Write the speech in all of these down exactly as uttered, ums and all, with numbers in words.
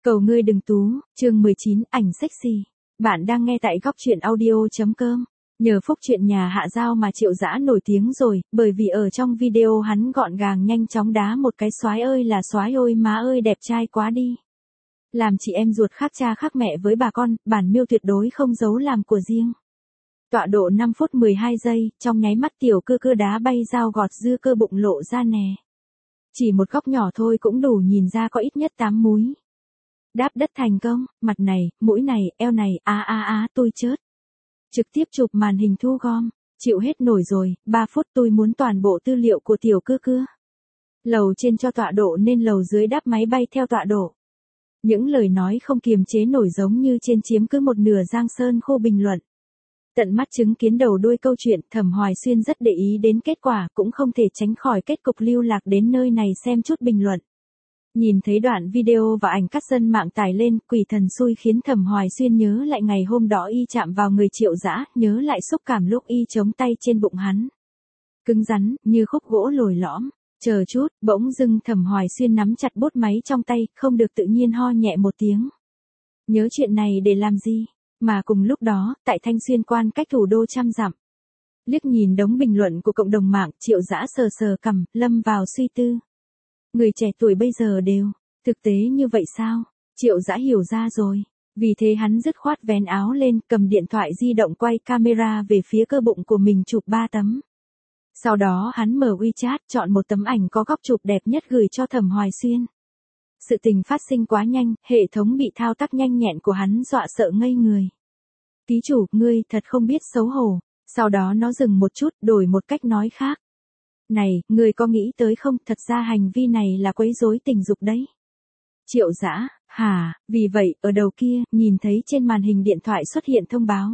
Cầu ngươi đừng tú, chương mười chín, ảnh sexy. Bạn đang nghe tại góc truyện audio.com. Nhờ phúc chuyện nhà Hạ Giao mà Triệu Dã nổi tiếng rồi, bởi vì ở trong video hắn gọn gàng nhanh chóng đá một cái soái ơi là soái ôi má ơi đẹp trai quá đi. Làm chị em ruột khác cha khác mẹ với bà con, bản miêu tuyệt đối không giấu làm của riêng. Tọa độ năm phút mười hai giây, trong nháy mắt tiểu cơ cơ đá bay dao gọt dưa cơ bụng lộ ra nè. Chỉ một góc nhỏ thôi cũng đủ nhìn ra có ít nhất tám múi. Đáp đất thành công, mặt này, mũi này, eo này, á á á tôi chớt. Trực tiếp chụp màn hình thu gom, chịu hết nổi rồi, ba phút tôi muốn toàn bộ tư liệu của tiểu cơ cơ. Lầu trên cho tọa độ nên lầu dưới đáp máy bay theo tọa độ. Những lời nói không kiềm chế nổi giống như trên chiếm cứ một nửa Giang Sơn khô bình luận. Tận mắt chứng kiến đầu đuôi câu chuyện, Thẩm Hoài Xuyên rất để ý đến kết quả, cũng không thể tránh khỏi kết cục lưu lạc đến nơi này xem chút bình luận. Nhìn thấy đoạn video và ảnh cắt dân mạng tải lên, quỷ thần xui khiến Thẩm Hoài Xuyên nhớ lại ngày hôm đó y chạm vào người Triệu Dã, nhớ lại xúc cảm lúc y chống tay trên bụng hắn. Cứng rắn, như khúc gỗ lồi lõm. Chờ chút, bỗng dưng Thẩm Hoài Xuyên nắm chặt bút máy trong tay, không được tự nhiên ho nhẹ một tiếng. Nhớ chuyện này để làm gì? Mà cùng lúc đó, tại Thanh Xuyên quan cách thủ đô trăm dặm. Liếc nhìn đống bình luận của cộng đồng mạng, Triệu Dã sờ sờ cằm, lâm vào suy tư. Người trẻ tuổi bây giờ đều, thực tế như vậy sao? Triệu Dã hiểu ra rồi. Vì thế hắn dứt khoát vén áo lên, cầm điện thoại di động quay camera về phía cơ bụng của mình chụp ba tấm. Sau đó hắn mở WeChat, chọn một tấm ảnh có góc chụp đẹp nhất gửi cho Thẩm Hoài Xuyên. Sự tình phát sinh quá nhanh, hệ thống bị thao tác nhanh nhẹn của hắn dọa sợ ngây người. Ký chủ, ngươi thật không biết xấu hổ. Sau đó nó dừng một chút, đổi một cách nói khác. Này, ngươi có nghĩ tới không, thật ra hành vi này là quấy rối tình dục đấy. Triệu Dã, hả, vì vậy, ở đầu kia, nhìn thấy trên màn hình điện thoại xuất hiện thông báo.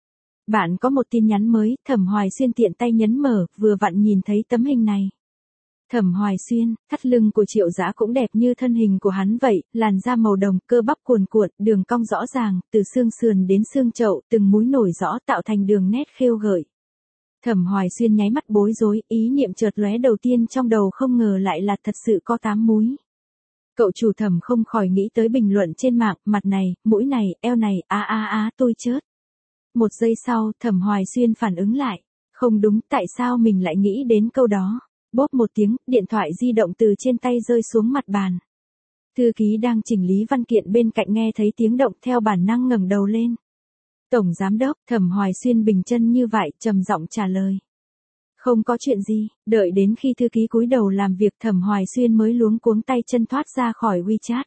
Bạn có một tin nhắn mới, Thẩm Hoài Xuyên tiện tay nhấn mở, vừa vặn nhìn thấy tấm hình này. Thẩm Hoài Xuyên, thắt lưng của Triệu Dã cũng đẹp như thân hình của hắn vậy, làn da màu đồng, cơ bắp cuồn cuộn, đường cong rõ ràng, từ xương sườn đến xương chậu, từng múi nổi rõ tạo thành đường nét khêu gợi. Thẩm Hoài Xuyên nháy mắt bối rối, ý niệm chợt lóe đầu tiên trong đầu không ngờ lại là thật sự có tám múi. Cậu chủ Thẩm không khỏi nghĩ tới bình luận trên mạng, mặt này, mũi này, eo này, á á á tôi chớt. Một giây sau, Thẩm Hoài Xuyên phản ứng lại. Không đúng, tại sao mình lại nghĩ đến câu đó? Bốp một tiếng, điện thoại di động từ trên tay rơi xuống mặt bàn. Thư ký đang chỉnh lý văn kiện bên cạnh nghe thấy tiếng động theo bản năng ngẩng đầu lên. Tổng giám đốc, Thẩm Hoài Xuyên bình chân như vậy, trầm giọng trả lời. Không có chuyện gì, đợi đến khi thư ký cúi đầu làm việc Thẩm Hoài Xuyên mới luống cuống tay chân thoát ra khỏi WeChat.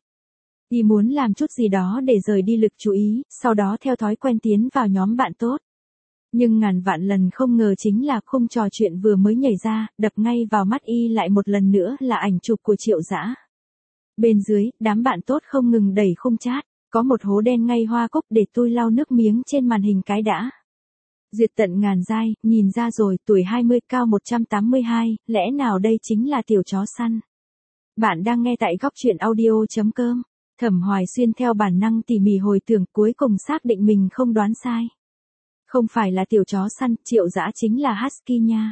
Y muốn làm chút gì đó để rời đi lực chú ý, sau đó theo thói quen tiến vào nhóm bạn tốt. Nhưng ngàn vạn lần không ngờ chính là khung trò chuyện vừa mới nhảy ra, đập ngay vào mắt y lại một lần nữa là ảnh chụp của Triệu Dã. Bên dưới, đám bạn tốt không ngừng đẩy khung chat, có một hố đen ngay hoa cúc để tôi lau nước miếng trên màn hình cái đã. Duyệt tận ngàn giai, nhìn ra rồi, tuổi hai mươi, cao một trăm tám mươi hai, lẽ nào đây chính là tiểu chó săn. Bạn đang nghe tại góc truyện audio.com. Thẩm Hoài Xuyên theo bản năng tỉ mỉ hồi tưởng cuối cùng xác định mình không đoán sai. Không phải là tiểu chó săn, Triệu Dã chính là Husky nha.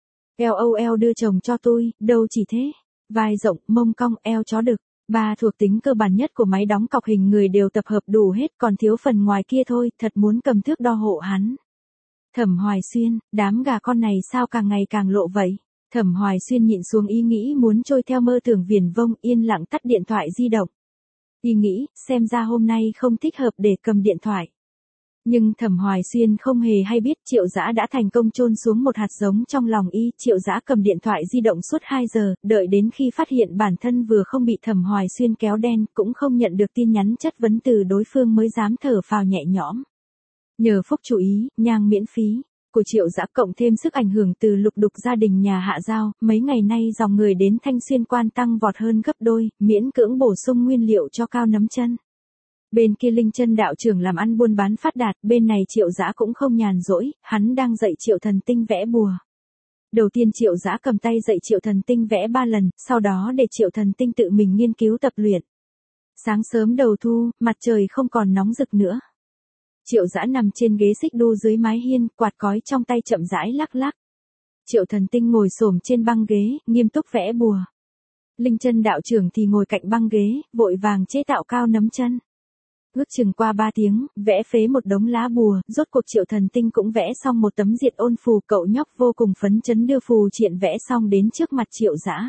LOL đưa chồng cho tôi, đâu chỉ thế. Vai rộng, mông cong, eo chó đực. Ba thuộc tính cơ bản nhất của máy đóng cọc hình người đều tập hợp đủ hết, còn thiếu phần ngoài kia thôi, thật muốn cầm thước đo hộ hắn. Thẩm Hoài Xuyên, đám gà con này sao càng ngày càng lộ vậy? Thẩm Hoài Xuyên nhịn xuống ý nghĩ muốn trôi theo mơ tưởng viển vông, yên lặng tắt điện thoại di động. Y nghĩ, xem ra hôm nay không thích hợp để cầm điện thoại. Nhưng Thẩm Hoài Xuyên không hề hay biết Triệu Dã đã thành công chôn xuống một hạt giống trong lòng y. Triệu Dã cầm điện thoại di động suốt hai giờ, đợi đến khi phát hiện bản thân vừa không bị Thẩm Hoài Xuyên kéo đen, cũng không nhận được tin nhắn chất vấn từ đối phương mới dám thở phào nhẹ nhõm. Nhờ phúc chú ý, nhang miễn phí của Triệu Dã cộng thêm sức ảnh hưởng từ lục đục gia đình nhà Hạ Giao, mấy ngày nay dòng người đến Thanh Xuyên quan tăng vọt hơn gấp đôi, miễn cưỡng bổ sung nguyên liệu cho cao nấm chân. Bên kia Linh Chân đạo trưởng làm ăn buôn bán phát đạt, bên này Triệu Dã cũng không nhàn rỗi, hắn đang dạy Triệu Thần Tinh vẽ bùa. Đầu tiên Triệu Dã cầm tay dạy Triệu Thần Tinh vẽ ba lần, sau đó để Triệu Thần Tinh tự mình nghiên cứu tập luyện. Sáng sớm đầu thu, mặt trời không còn nóng rực nữa. Triệu Dã nằm trên ghế xích đu dưới mái hiên, quạt cói trong tay chậm rãi lắc lắc. Triệu Thần Tinh ngồi xổm trên băng ghế, nghiêm túc vẽ bùa. Linh Chân đạo trưởng thì ngồi cạnh băng ghế, vội vàng chế tạo cao nấm chân. Ước chừng qua ba tiếng, vẽ phế một đống lá bùa, rốt cuộc Triệu Thần Tinh cũng vẽ xong một tấm diệt ôn phù, cậu nhóc vô cùng phấn chấn đưa phù triện vẽ xong đến trước mặt Triệu Dã.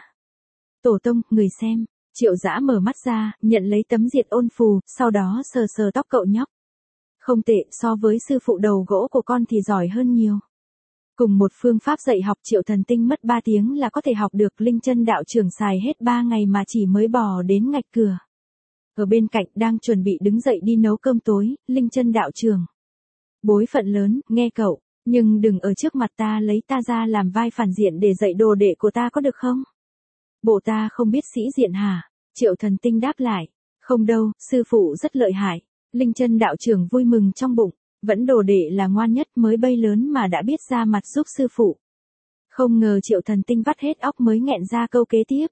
Tổ tông, người xem. Triệu Dã mở mắt ra, nhận lấy tấm diệt ôn phù, sau đó sờ sờ tóc cậu nhóc. Không tệ, so với sư phụ đầu gỗ của con thì giỏi hơn nhiều. Cùng một phương pháp dạy học, Triệu Thần Tinh mất ba tiếng là có thể học được, Linh Chân đạo trưởng xài hết ba ngày mà chỉ mới bò đến ngạch cửa. Ở bên cạnh đang chuẩn bị đứng dậy đi nấu cơm tối, Linh Chân đạo trưởng. Bối phận lớn, nghe cậu, nhưng đừng ở trước mặt ta lấy ta ra làm vai phản diện để dạy đồ đệ của ta có được không? Bộ ta không biết sĩ diện hả? Triệu Thần Tinh đáp lại. Không đâu, sư phụ rất lợi hại. Linh Chân đạo trưởng vui mừng trong bụng, vẫn đồ đệ là ngoan nhất, mới bay lớn mà đã biết ra mặt giúp sư phụ. Không ngờ Triệu Thần Tinh vắt hết óc mới nghẹn ra câu kế tiếp.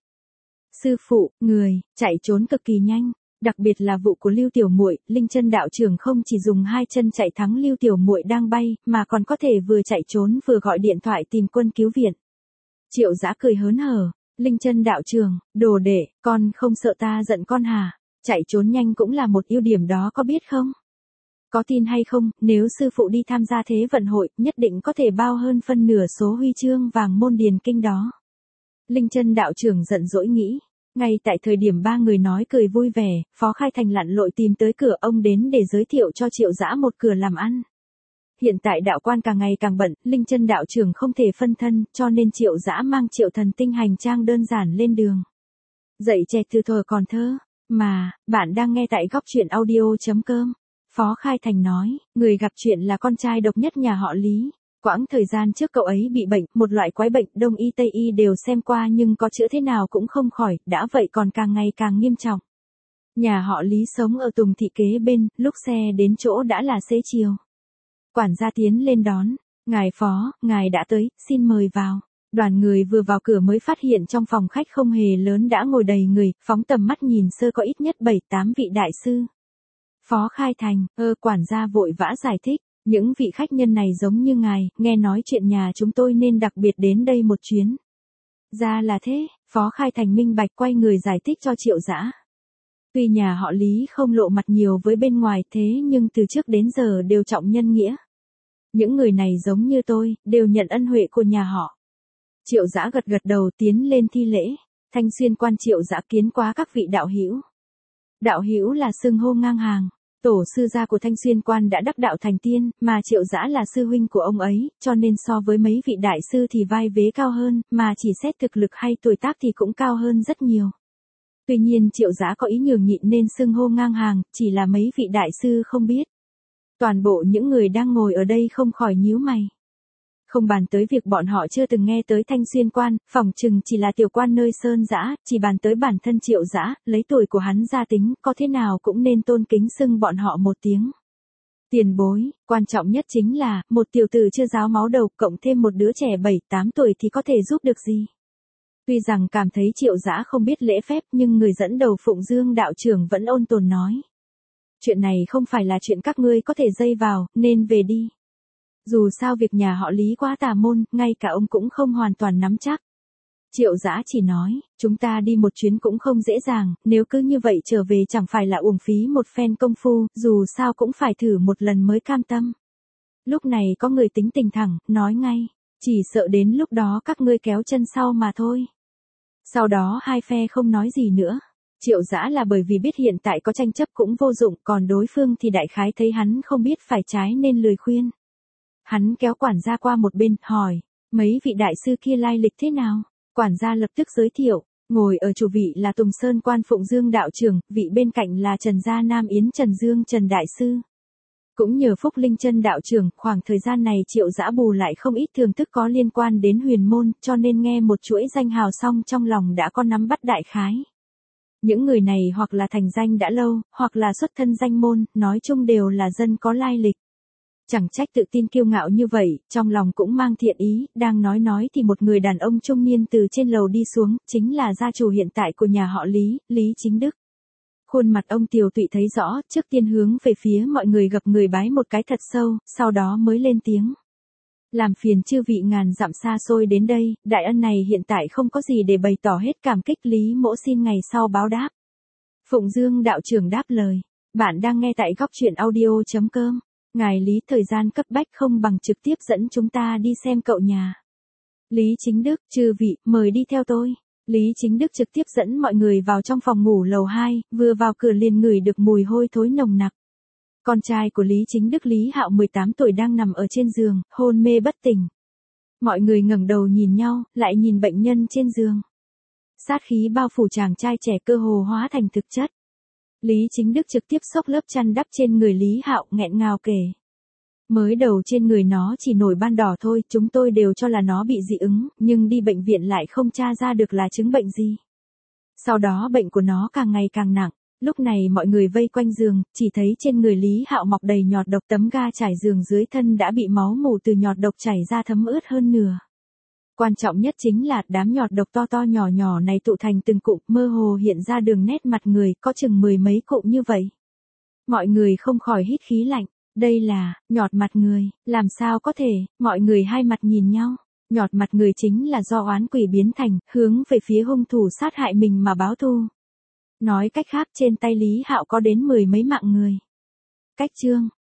Sư phụ, người, chạy trốn cực kỳ nhanh, đặc biệt là vụ của Lưu Tiểu Muội, Linh Chân đạo trưởng không chỉ dùng hai chân chạy thắng Lưu Tiểu Muội đang bay, mà còn có thể vừa chạy trốn vừa gọi điện thoại tìm quân cứu viện. Triệu Dã cười hớn hở, Linh Chân đạo trưởng, đồ đệ, con không sợ ta giận con hả? Chạy trốn nhanh cũng là một ưu điểm đó có biết không? Có tin hay không, nếu sư phụ đi tham gia thế vận hội, nhất định có thể bao hơn phân nửa số huy chương vàng môn điền kinh đó. Linh Chân đạo trưởng giận dỗi nghĩ. Ngay tại thời điểm ba người nói cười vui vẻ, Phó Khai Thành lặn lội tìm tới cửa ông đến để giới thiệu cho Triệu Dã một cửa làm ăn. Hiện tại đạo quan càng ngày càng bận, Linh Chân đạo trưởng không thể phân thân, cho nên Triệu Dã mang Triệu Thần Tinh hành trang đơn giản lên đường. Dạy trẻ từ thuở còn thơ, mà, bạn đang nghe tại góc truyện audio chấm com. Phó Khai Thành nói, người gặp chuyện là con trai độc nhất nhà họ Lý. Quãng thời gian trước cậu ấy bị bệnh, một loại quái bệnh Đông y Tây y đều xem qua nhưng có chữa thế nào cũng không khỏi, đã vậy còn càng ngày càng nghiêm trọng. Nhà họ Lý sống ở Tùng thị kế bên, lúc xe đến chỗ đã là xế chiều. Quản gia tiến lên đón, ngài Phó, ngài đã tới, xin mời vào. Đoàn người vừa vào cửa mới phát hiện trong phòng khách không hề lớn đã ngồi đầy người, phóng tầm mắt nhìn sơ có ít nhất bảy tám vị đại sư. Phó Khai Thành, ơ quản gia vội vã giải thích. Những vị khách nhân này giống như ngài, nghe nói chuyện nhà chúng tôi nên đặc biệt đến đây một chuyến. Ra là thế, Phó Khai Thành minh bạch quay người giải thích cho Triệu Dã. Tuy nhà họ Lý không lộ mặt nhiều với bên ngoài thế nhưng từ trước đến giờ đều trọng nhân nghĩa. Những người này giống như tôi, đều nhận ân huệ của nhà họ. Triệu Dã gật gật đầu tiến lên thi lễ. Thanh Xuyên quan Triệu Dã kiến quá các vị đạo hữu. Đạo hữu là xưng hô ngang hàng. Tổ sư gia của Thanh Xuyên quan đã đắc đạo thành tiên, mà Triệu Dã là sư huynh của ông ấy, cho nên so với mấy vị đại sư thì vai vế cao hơn, mà chỉ xét thực lực hay tuổi tác thì cũng cao hơn rất nhiều. Tuy nhiên Triệu Dã có ý nhường nhịn nên xưng hô ngang hàng, chỉ là mấy vị đại sư không biết. Toàn bộ những người đang ngồi ở đây không khỏi nhíu mày. Không bàn tới việc bọn họ chưa từng nghe tới Thanh Xuyên quan, phỏng chừng chỉ là tiểu quan nơi sơn dã, chỉ bàn tới bản thân Triệu Dã, lấy tuổi của hắn ra tính, có thế nào cũng nên tôn kính xưng bọn họ một tiếng. Tiền bối, quan trọng nhất chính là, một tiểu tử chưa giáo máu đầu, cộng thêm một đứa trẻ bảy tám tuổi thì có thể giúp được gì. Tuy rằng cảm thấy Triệu Dã không biết lễ phép nhưng người dẫn đầu Phụng Dương đạo trưởng vẫn ôn tồn nói. Chuyện này không phải là chuyện các ngươi có thể dây vào, nên về đi. Dù sao việc nhà họ Lý quá tà môn, ngay cả ông cũng không hoàn toàn nắm chắc. Triệu Dã chỉ nói, chúng ta đi một chuyến cũng không dễ dàng, nếu cứ như vậy trở về chẳng phải là uổng phí một phen công phu, dù sao cũng phải thử một lần mới cam tâm. Lúc này có người tính tình thẳng, nói ngay, chỉ sợ đến lúc đó các ngươi kéo chân sau mà thôi. Sau đó hai phe không nói gì nữa. Triệu Dã là bởi vì biết hiện tại có tranh chấp cũng vô dụng, còn đối phương thì đại khái thấy hắn không biết phải trái nên lười khuyên. Hắn kéo quản gia qua một bên, hỏi, mấy vị đại sư kia lai lịch thế nào? Quản gia lập tức giới thiệu, ngồi ở chủ vị là Tùng Sơn quan Phụng Dương đạo trưởng, vị bên cạnh là Trần Gia Nam Yến Trần Dương Trần Đại Sư. Cũng nhờ Phúc Linh Chân đạo trưởng, khoảng thời gian này Triệu Dã bù lại không ít thưởng thức có liên quan đến huyền môn, cho nên nghe một chuỗi danh hào xong trong lòng đã có nắm bắt đại khái. Những người này hoặc là thành danh đã lâu, hoặc là xuất thân danh môn, nói chung đều là dân có lai lịch. Chẳng trách tự tin kiêu ngạo như vậy, trong lòng cũng mang thiện ý, đang nói nói thì một người đàn ông trung niên từ trên lầu đi xuống, chính là gia chủ hiện tại của nhà họ Lý, Lý Chính Đức. Khuôn mặt ông tiều tụy thấy rõ, trước tiên hướng về phía mọi người gập người bái một cái thật sâu, sau đó mới lên tiếng. Làm phiền chư vị ngàn dặm xa xôi đến đây, đại ân này hiện tại không có gì để bày tỏ hết cảm kích, Lý Mỗ xin ngày sau báo đáp. Phụng Dương đạo trưởng đáp lời. Bạn đang nghe tại góc truyện audio.com. Ngài Lý, thời gian cấp bách không bằng trực tiếp dẫn chúng ta đi xem cậu nhà. Lý Chính Đức, chư vị, mời đi theo tôi. Lý Chính Đức trực tiếp dẫn mọi người vào trong phòng ngủ lầu hai, vừa vào cửa liền ngửi được mùi hôi thối nồng nặc. Con trai của Lý Chính Đức Lý Hạo mười tám tuổi đang nằm ở trên giường, hôn mê bất tỉnh. Mọi người ngẩng đầu nhìn nhau, lại nhìn bệnh nhân trên giường. Sát khí bao phủ chàng trai trẻ cơ hồ hóa thành thực chất. Lý Chính Đức trực tiếp xốc lớp chăn đắp trên người Lý Hạo, nghẹn ngào kể. Mới đầu trên người nó chỉ nổi ban đỏ thôi, chúng tôi đều cho là nó bị dị ứng, nhưng đi bệnh viện lại không tra ra được là chứng bệnh gì. Sau đó bệnh của nó càng ngày càng nặng. Lúc này mọi người vây quanh giường, chỉ thấy trên người Lý Hạo mọc đầy nhọt độc, tấm ga trải giường dưới thân đã bị máu mủ từ nhọt độc chảy ra thấm ướt hơn nửa. Quan trọng nhất chính là đám nhọt độc to to nhỏ nhỏ này tụ thành từng cụm, mơ hồ hiện ra đường nét mặt người, có chừng mười mấy cụm như vậy. Mọi người không khỏi hít khí lạnh, đây là nhọt mặt người, làm sao có thể, mọi người hai mặt nhìn nhau. Nhọt mặt người chính là do oán quỷ biến thành, hướng về phía hung thủ sát hại mình mà báo thù. Nói cách khác trên tay Lý Hạo có đến mười mấy mạng người. Cách chương,